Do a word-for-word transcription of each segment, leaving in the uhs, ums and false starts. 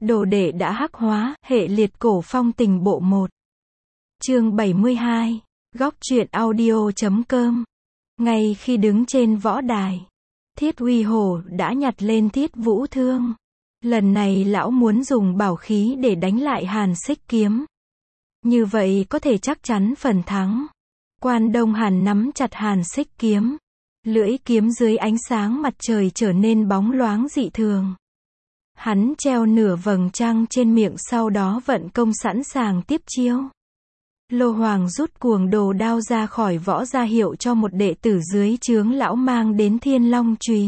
Đồ đệ đã hắc hóa, hệ liệt cổ phong tình bộ một. Chương bảy mươi hai, góc truyện audio chấm com. Ngay khi đứng trên võ đài, Thiết Uy Hổ đã nhặt lên Thiết Vũ Thương. Lần này lão muốn dùng bảo khí để đánh lại Hàn Xích Kiếm. Như vậy có thể chắc chắn phần thắng. Quan Đông Hàn nắm chặt Hàn Xích Kiếm. Lưỡi kiếm dưới ánh sáng mặt trời trở nên bóng loáng dị thường. Hắn treo nửa vầng trăng trên miệng, sau đó vận công sẵn sàng tiếp chiêu. Lô Hoàng rút cuồng đồ đao ra khỏi vỏ, ra hiệu cho một đệ tử dưới trướng lão mang đến Thiên Long Chùy.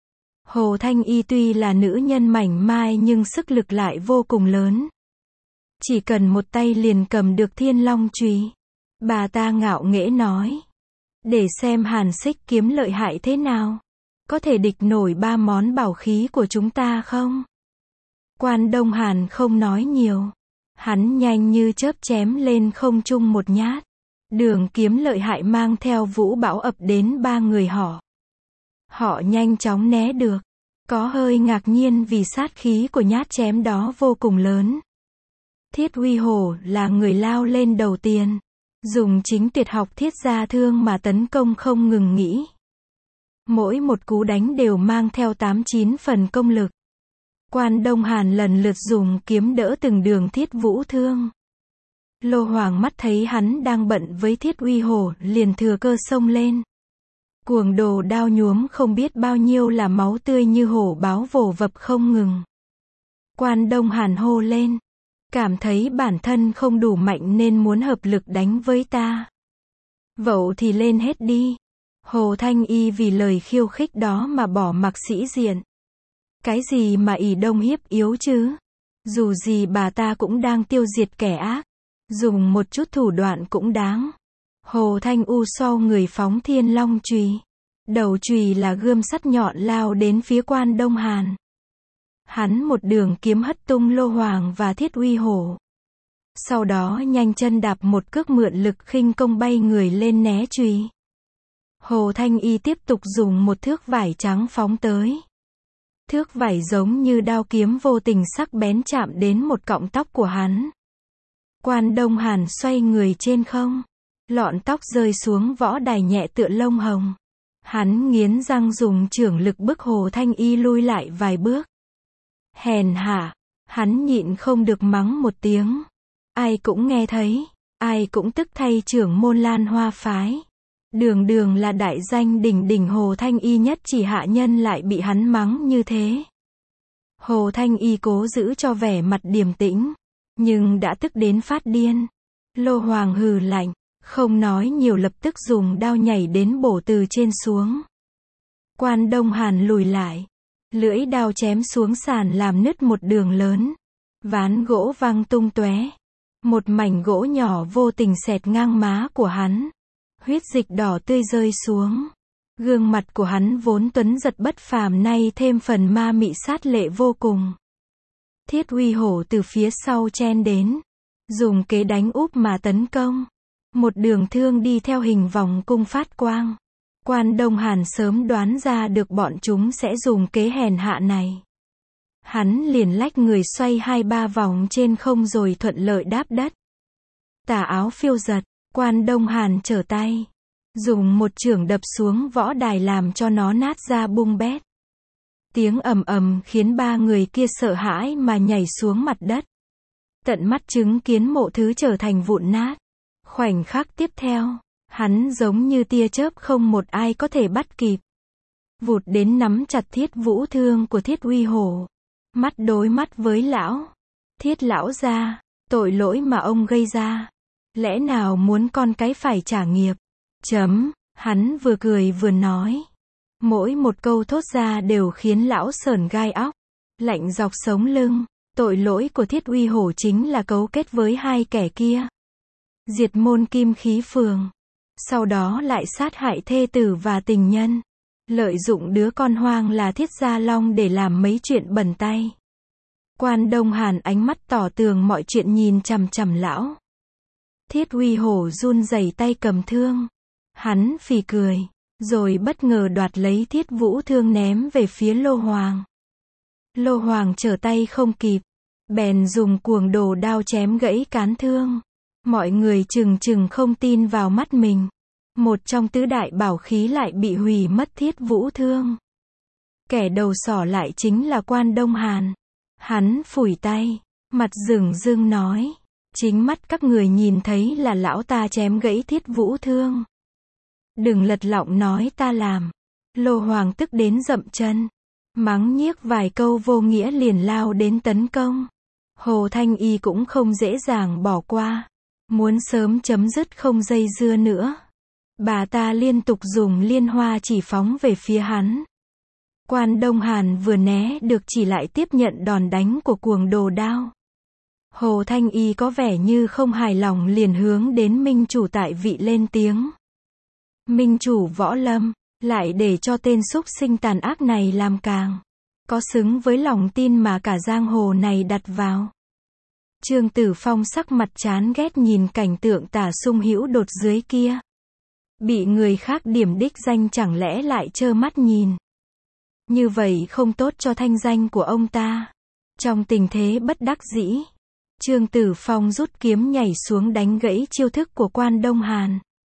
Hồ Thanh Y tuy là nữ nhân mảnh mai nhưng sức lực lại vô cùng lớn. Chỉ cần một tay liền cầm được Thiên Long Chùy. Bà ta ngạo nghễ nói: để xem Hàn Xích Kiếm lợi hại thế nào. Có thể địch nổi ba món bảo khí của chúng ta không? Quan Đông Hàn không nói nhiều. Hắn nhanh như chớp chém lên không trung một nhát. Đường kiếm lợi hại mang theo vũ bão ập đến ba người họ. Họ nhanh chóng né được. Có hơi ngạc nhiên vì sát khí của nhát chém đó vô cùng lớn. Thiết Uy Hổ là người lao lên đầu tiên. Dùng chính tuyệt học Thiết Gia Thương mà tấn công không ngừng nghỉ. Mỗi một cú đánh đều mang theo tám chín phần công lực. Quan Đông Hàn lần lượt dùng kiếm đỡ từng đường Thiết Vũ Thương. Lô Hoàng mắt thấy hắn đang bận với Thiết Uy Hổ, liền thừa cơ xông lên. Cuồng đồ đao nhuốm không biết bao nhiêu là máu tươi như hổ báo vồ vập không ngừng. Quan Đông Hàn hô lên: cảm thấy bản thân không đủ mạnh nên muốn hợp lực đánh với ta. Vậy thì lên hết đi. Hồ Thanh Y vì lời khiêu khích đó mà bỏ mặc sĩ diện. Cái gì mà ỷ đông hiếp yếu chứ? Dù gì bà ta cũng đang tiêu diệt kẻ ác. Dùng một chút thủ đoạn cũng đáng. Hồ Thanh U xoay người phóng Thiên Long Chùy. Đầu chùy là gươm sắt nhọn lao đến phía Quan Đông Hàn. Hắn một đường kiếm hất tung Lô Hoàng và Thiết Uy Hổ. Sau đó nhanh chân đạp một cước, mượn lực khinh công bay người lên né chùy. Hồ Thanh Y tiếp tục dùng một thước vải trắng phóng tới. Thước vải giống như đao kiếm vô tình sắc bén chạm đến một cọng tóc của hắn. Quan Đông Hàn xoay người trên không. Lọn tóc rơi xuống võ đài nhẹ tựa lông hồng. Hắn nghiến răng dùng chưởng lực bức Hồ Thanh Y lui lại vài bước. Hèn hạ, hắn nhịn không được mắng một tiếng. Ai cũng nghe thấy, ai cũng tức thay trưởng môn Lan Hoa phái. Đường đường là đại danh đỉnh đỉnh Hồ Thanh Y nhất chỉ hạ nhân lại bị hắn mắng như thế. Hồ Thanh Y cố giữ cho vẻ mặt điềm tĩnh, nhưng đã tức đến phát điên. Lô Hoàng hừ lạnh, không nói nhiều, lập tức dùng đao nhảy đến bổ từ trên xuống. Quan Đông Hàn lùi lại. Lưỡi đao chém xuống sàn làm nứt một đường lớn. Ván gỗ văng tung tóe. Một mảnh gỗ nhỏ vô tình xẹt ngang má của hắn. Huyết dịch đỏ tươi rơi xuống. Gương mặt của hắn vốn tuấn giật bất phàm nay thêm phần ma mị sát lệ vô cùng. Thiết Uy Hổ từ phía sau chen đến. Dùng kế đánh úp mà tấn công. Một đường thương đi theo hình vòng cung phát quang. Quan Đông Hàn sớm đoán ra được bọn chúng sẽ dùng kế hèn hạ này. Hắn liền lách người xoay hai ba vòng trên không rồi thuận lợi đáp đất. Tà áo phiêu giật, Quan Đông Hàn trở tay. Dùng một chưởng đập xuống võ đài làm cho nó nát ra bung bét. Tiếng ầm ầm khiến ba người kia sợ hãi mà nhảy xuống mặt đất. Tận mắt chứng kiến mộ thứ trở thành vụn nát. Khoảnh khắc tiếp theo, hắn giống như tia chớp không một ai có thể bắt kịp. Vụt đến nắm chặt Thiết Vũ Thương của Thiết Uy Hổ. Mắt đối mắt với lão. Thiết lão gia, tội lỗi mà ông gây ra. Lẽ nào muốn con cái phải trả nghiệp? Chấm, hắn vừa cười vừa nói. Mỗi một câu thốt ra đều khiến lão sởn gai óc. Lạnh dọc sống lưng. Tội lỗi của Thiết Uy Hổ chính là cấu kết với hai kẻ kia. Diệt môn Kim Khí Phường. Sau đó lại sát hại thê tử và tình nhân. Lợi dụng đứa con hoang là Thiết Gia Long để làm mấy chuyện bẩn tay. Quan Đông Hàn ánh mắt tỏ tường mọi chuyện nhìn chằm chằm lão. Thiết Uy Hổ run rẩy tay cầm thương. Hắn phì cười, rồi bất ngờ đoạt lấy Thiết Vũ Thương ném về phía Lô Hoàng. Lô Hoàng trở tay không kịp. bèn dùng cuồng đồ đao chém gãy cán thương. Mọi người chừng chừng không tin vào mắt mình. Một trong tứ đại bảo khí lại bị hủy mất Thiết Vũ thương. Kẻ đầu sỏ lại chính là Quan Đông Hàn. Hắn phủi tay, mặt rừng rưng nói, chính mắt các người nhìn thấy là lão ta chém gãy Thiết Vũ thương. Đừng lật lọng nói ta làm. Lô Hoàng tức đến dậm chân, mắng nhiếc vài câu vô nghĩa liền lao đến tấn công. Hồ Thanh Y cũng không dễ dàng bỏ qua, muốn sớm chấm dứt không dây dưa nữa. Bà ta liên tục dùng liên hoa chỉ phóng về phía hắn. Quan Đông Hàn vừa né được chỉ lại tiếp nhận đòn đánh của cuồng đồ đao. Hồ Thanh Y có vẻ như không hài lòng liền hướng đến minh chủ tại vị lên tiếng. Minh chủ Võ Lâm, lại để cho tên súc sinh tàn ác này làm càng. Có xứng với lòng tin mà cả giang hồ này đặt vào. Trương Tử Phong sắc mặt chán ghét nhìn cảnh tượng Tả Sung Hữu đột dưới kia. Bị người khác điểm đích danh chẳng lẽ lại trơ mắt nhìn. Như vậy không tốt cho thanh danh của ông ta. Trong tình thế bất đắc dĩ, Trương Tử Phong rút kiếm nhảy xuống đánh gãy chiêu thức của Quan Đông Hàn.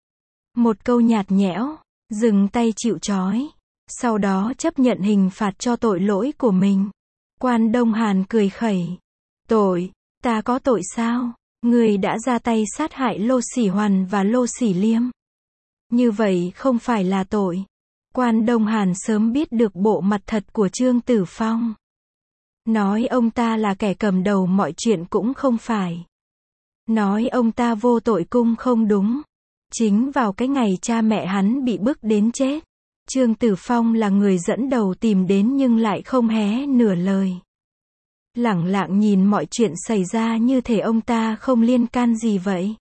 Một câu nhạt nhẽo, dừng tay chịu trói. Sau đó chấp nhận hình phạt cho tội lỗi của mình. Quan Đông Hàn cười khẩy. Tội, ta có tội sao? Người đã ra tay sát hại Lô Sỉ Hoàn và Lô Sỉ Liêm. Như vậy không phải là tội. Quan Đông Hàn sớm biết được bộ mặt thật của Trương Tử Phong. Nói ông ta là kẻ cầm đầu mọi chuyện cũng không phải. Nói ông ta vô tội cũng không đúng. Chính vào cái ngày cha mẹ hắn bị bức đến chết, Trương Tử Phong là người dẫn đầu tìm đến nhưng lại không hé nửa lời. Lẳng lặng nhìn mọi chuyện xảy ra như thể ông ta không liên can gì vậy.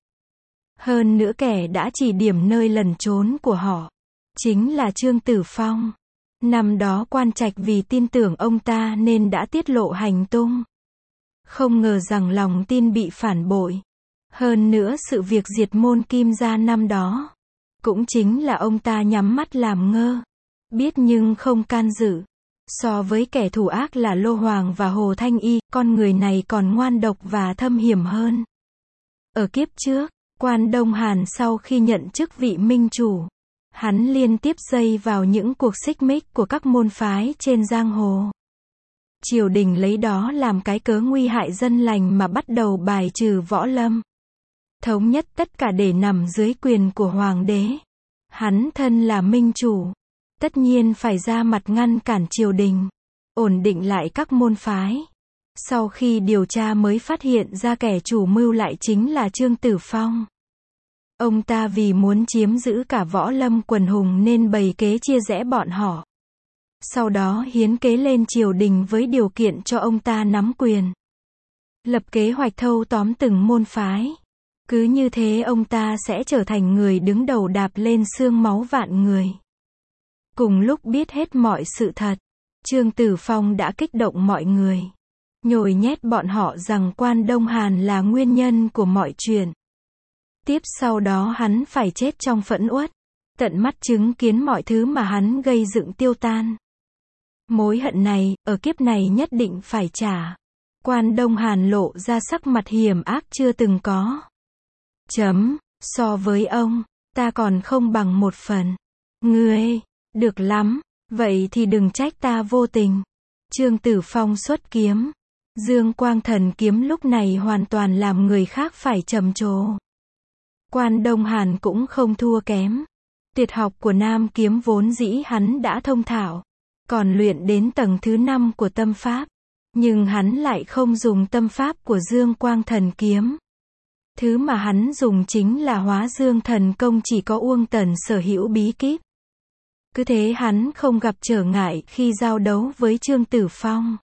Hơn nữa kẻ đã chỉ điểm nơi lẩn trốn của họ chính là Trương Tử Phong. Năm đó Quan Trạch vì tin tưởng ông ta nên đã tiết lộ hành tung. Không ngờ rằng lòng tin bị phản bội. Hơn nữa sự việc diệt môn Kim gia năm đó cũng chính là ông ta nhắm mắt làm ngơ, biết nhưng không can dự. So với kẻ thù ác là Lô Hoàng và Hồ Thanh Y, con người này còn ngoan độc và thâm hiểm hơn. Ở kiếp trước, Quan Đông Hàn sau khi nhận chức vị minh chủ, hắn liên tiếp dây vào những cuộc xích mích của các môn phái trên giang hồ. Triều đình lấy đó làm cái cớ nguy hại dân lành mà bắt đầu bài trừ Võ Lâm. Thống nhất tất cả để nằm dưới quyền của hoàng đế. Hắn thân là minh chủ, tất nhiên phải ra mặt ngăn cản triều đình, ổn định lại các môn phái. Sau khi điều tra mới phát hiện ra kẻ chủ mưu lại chính là Trương Tử Phong. Ông ta vì muốn chiếm giữ cả Võ Lâm quần hùng nên bày kế chia rẽ bọn họ. Sau đó hiến kế lên triều đình với điều kiện cho ông ta nắm quyền. Lập kế hoạch thâu tóm từng môn phái. Cứ như thế ông ta sẽ trở thành người đứng đầu đạp lên xương máu vạn người. Cùng lúc biết hết mọi sự thật, Trương Tử Phong đã kích động mọi người. Nhồi nhét bọn họ rằng Quan Đông Hàn là nguyên nhân của mọi chuyện. Tiếp sau đó hắn phải chết trong phẫn uất, tận mắt chứng kiến mọi thứ mà hắn gây dựng tiêu tan. Mối hận này, ở kiếp này nhất định phải trả. Quan Đông Hàn lộ ra sắc mặt hiểm ác chưa từng có. Chấm, so với ông, ta còn không bằng một phần. Ngươi, được lắm, vậy thì đừng trách ta vô tình. Trương Tử Phong xuất kiếm. Dương Quang Thần kiếm lúc này hoàn toàn làm người khác phải trầm trồ. Quan Đông Hàn cũng không thua kém. Tuyệt học của Nam kiếm vốn dĩ hắn đã thông thạo, còn luyện đến tầng thứ năm của tâm pháp. Nhưng hắn lại không dùng tâm pháp của Dương Quang Thần kiếm. Thứ mà hắn dùng chính là Hóa Dương Thần công, chỉ có Uông Tần sở hữu bí kíp. Cứ thế hắn không gặp trở ngại khi giao đấu với Trương Tử Phong.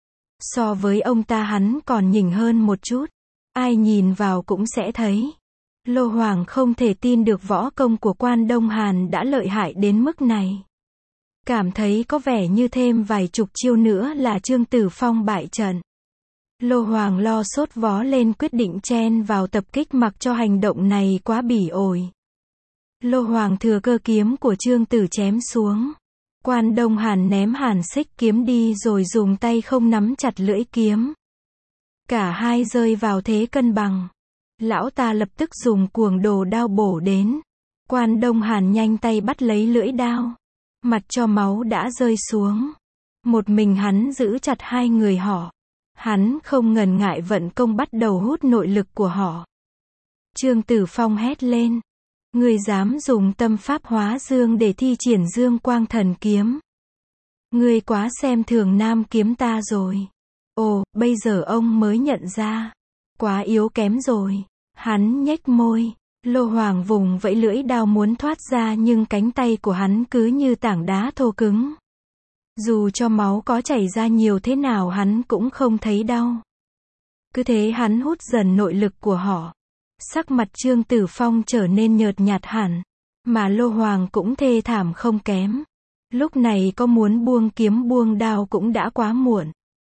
So với ông ta hắn còn nhỉnh hơn một chút. Ai nhìn vào cũng sẽ thấy. Lô Hoàng không thể tin được võ công của Quan Đông Hàn đã lợi hại đến mức này. Cảm thấy có vẻ như thêm vài chục chiêu nữa là Trương Tử Phong bại trận. Lô Hoàng lo sốt vó lên quyết định chen vào tập kích mặc cho hành động này quá bỉ ổi. Lô Hoàng thừa cơ kiếm của Trương Tử chém xuống. Quan Đông Hàn ném hàn xích kiếm đi rồi dùng tay không nắm chặt lưỡi kiếm. Cả hai rơi vào thế cân bằng. Lão ta lập tức dùng cuồng đồ đao bổ đến. Quan Đông Hàn nhanh tay bắt lấy lưỡi đao. Mặt cho máu đã rơi xuống. Một mình hắn giữ chặt hai người họ. Hắn không ngần ngại vận công bắt đầu hút nội lực của họ. Trương Tử Phong hét lên. Ngươi dám dùng tâm pháp hóa dương để thi triển dương quang thần kiếm. Ngươi quá xem thường nam kiếm ta rồi. Ồ, bây giờ ông mới nhận ra. Quá yếu kém rồi. Hắn nhếch môi. Lô Hoàng vùng vẫy lưỡi đao muốn thoát ra nhưng cánh tay của hắn cứ như tảng đá thô cứng. Dù cho máu có chảy ra nhiều thế nào hắn cũng không thấy đau. Cứ thế hắn hút dần nội lực của họ. Sắc mặt Trương Tử Phong trở nên nhợt nhạt hẳn. Mà Lô Hoàng cũng thê thảm không kém. Lúc này có muốn buông kiếm buông đao cũng đã quá muộn.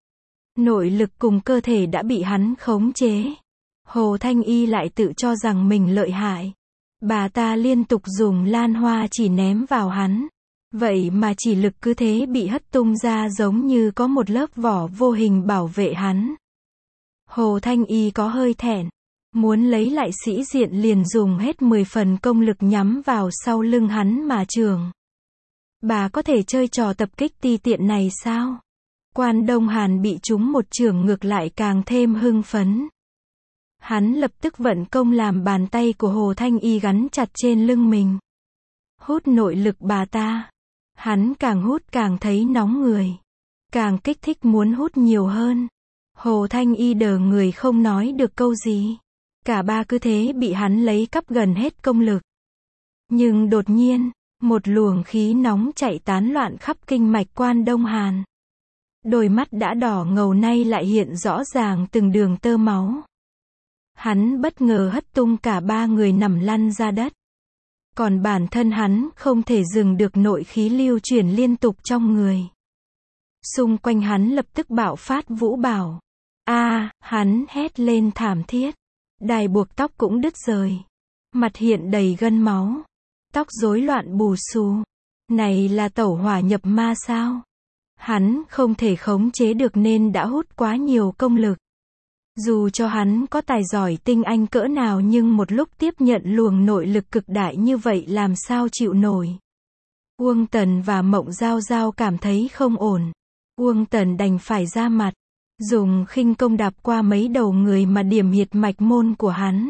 Nội lực cùng cơ thể đã bị hắn khống chế. Hồ Thanh Y lại tự cho rằng mình lợi hại. Bà ta liên tục dùng lan hoa chỉ ném vào hắn. Vậy mà chỉ lực cứ thế bị hất tung ra giống như có một lớp vỏ vô hình bảo vệ hắn. Hồ Thanh Y có hơi thẹn. Muốn lấy lại sĩ diện liền dùng hết mười phần công lực nhắm vào sau lưng hắn mà chưởng. Bà có thể chơi trò tập kích ti tiện này sao? Quan Đông Hàn bị trúng một chưởng ngược lại càng thêm hưng phấn. Hắn lập tức vận công làm bàn tay của Hồ Thanh Y gắn chặt trên lưng mình. Hút nội lực bà ta. Hắn càng hút càng thấy nóng người. Càng kích thích muốn hút nhiều hơn. Hồ Thanh Y đờ người không nói được câu gì. Cả ba cứ thế bị hắn lấy cắp gần hết công lực. Nhưng đột nhiên, một luồng khí nóng chạy tán loạn khắp kinh mạch Quan Đông Hàn. Đôi mắt đã đỏ ngầu nay lại hiện rõ ràng từng đường tơ máu. Hắn bất ngờ hất tung cả ba người nằm lăn ra đất. Còn bản thân hắn không thể dừng được nội khí lưu chuyển liên tục trong người. Xung quanh hắn lập tức bạo phát vũ bão. A, hắn hét lên thảm thiết. Đài buộc tóc cũng đứt rời. Mặt hiện đầy gân máu. Tóc rối loạn bù xù. Này là tẩu hỏa nhập ma sao? Hắn không thể khống chế được nên đã hút quá nhiều công lực. Dù cho hắn có tài giỏi tinh anh cỡ nào nhưng một lúc tiếp nhận luồng nội lực cực đại như vậy làm sao chịu nổi. Uông Tần và Mộng Giao Giao cảm thấy không ổn. Uông Tần đành phải ra mặt. Dùng khinh công đạp qua mấy đầu người mà điểm huyệt mạch môn của hắn.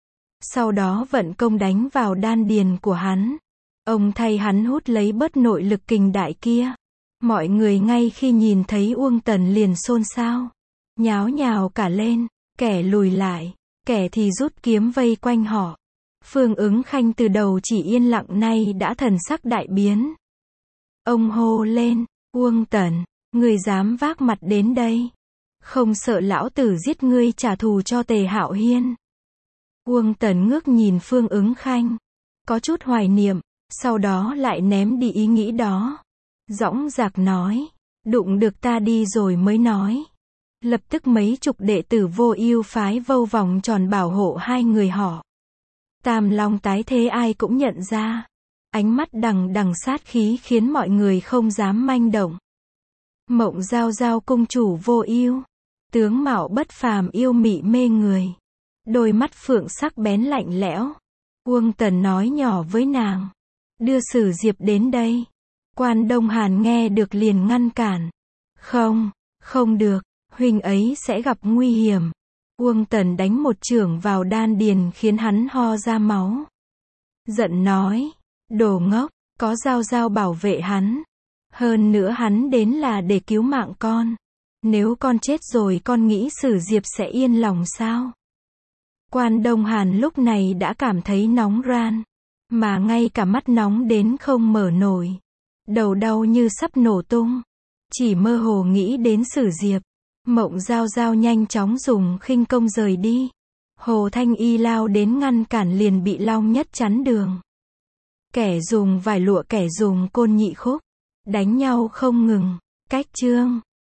Sau đó vận công đánh vào đan điền của hắn. Ông thay hắn hút lấy bớt nội lực kình đại kia. Mọi người ngay khi nhìn thấy Uông Tần liền xôn xao. Nháo nhào cả lên, kẻ lùi lại, kẻ thì rút kiếm vây quanh họ. Phương Ứng Khanh từ đầu chỉ yên lặng nay đã thần sắc đại biến. Ông hô lên, Uông Tần, ngươi dám vác mặt đến đây. Không sợ lão tử giết ngươi trả thù cho Tề Hạo Hiên. Uông Tần ngước nhìn Phương Ứng Khanh. Có chút hoài niệm, sau đó lại ném đi ý nghĩ đó. Dõng dạc nói, đụng được ta đi rồi mới nói. Lập tức mấy chục đệ tử Vô Ưu phái vâu vòng tròn bảo hộ hai người họ. Tam Long tái thế ai cũng nhận ra. Ánh mắt đằng đằng sát khí khiến mọi người không dám manh động. Mộng Giao Giao cung chủ Vô Ưu, tướng mạo bất phàm yêu mị mê người. Đôi mắt phượng sắc bén lạnh lẽo. Uông Tần nói nhỏ với nàng, đưa Sử Diệp đến đây. Quan Đông Hàn nghe được liền ngăn cản. Không, không được, huynh ấy sẽ gặp nguy hiểm. Uông Tần đánh một chưởng vào đan điền khiến hắn ho ra máu. Giận nói, đồ ngốc, có Giao Giao bảo vệ hắn. Hơn nữa hắn đến là để cứu mạng con. Nếu con chết rồi con nghĩ Sử Diệp sẽ yên lòng sao? Quan Đông Hàn lúc này đã cảm thấy nóng ran. Mà ngay cả mắt nóng đến không mở nổi. Đầu đau như sắp nổ tung. Chỉ mơ hồ nghĩ đến Sử Diệp. Mộng Giao Giao nhanh chóng dùng khinh công rời đi. Hồ Thanh Y lao đến ngăn cản liền bị Long Nhất chắn đường. Kẻ dùng vải lụa kẻ dùng côn nhị khúc. Đánh nhau không ngừng. Cách chương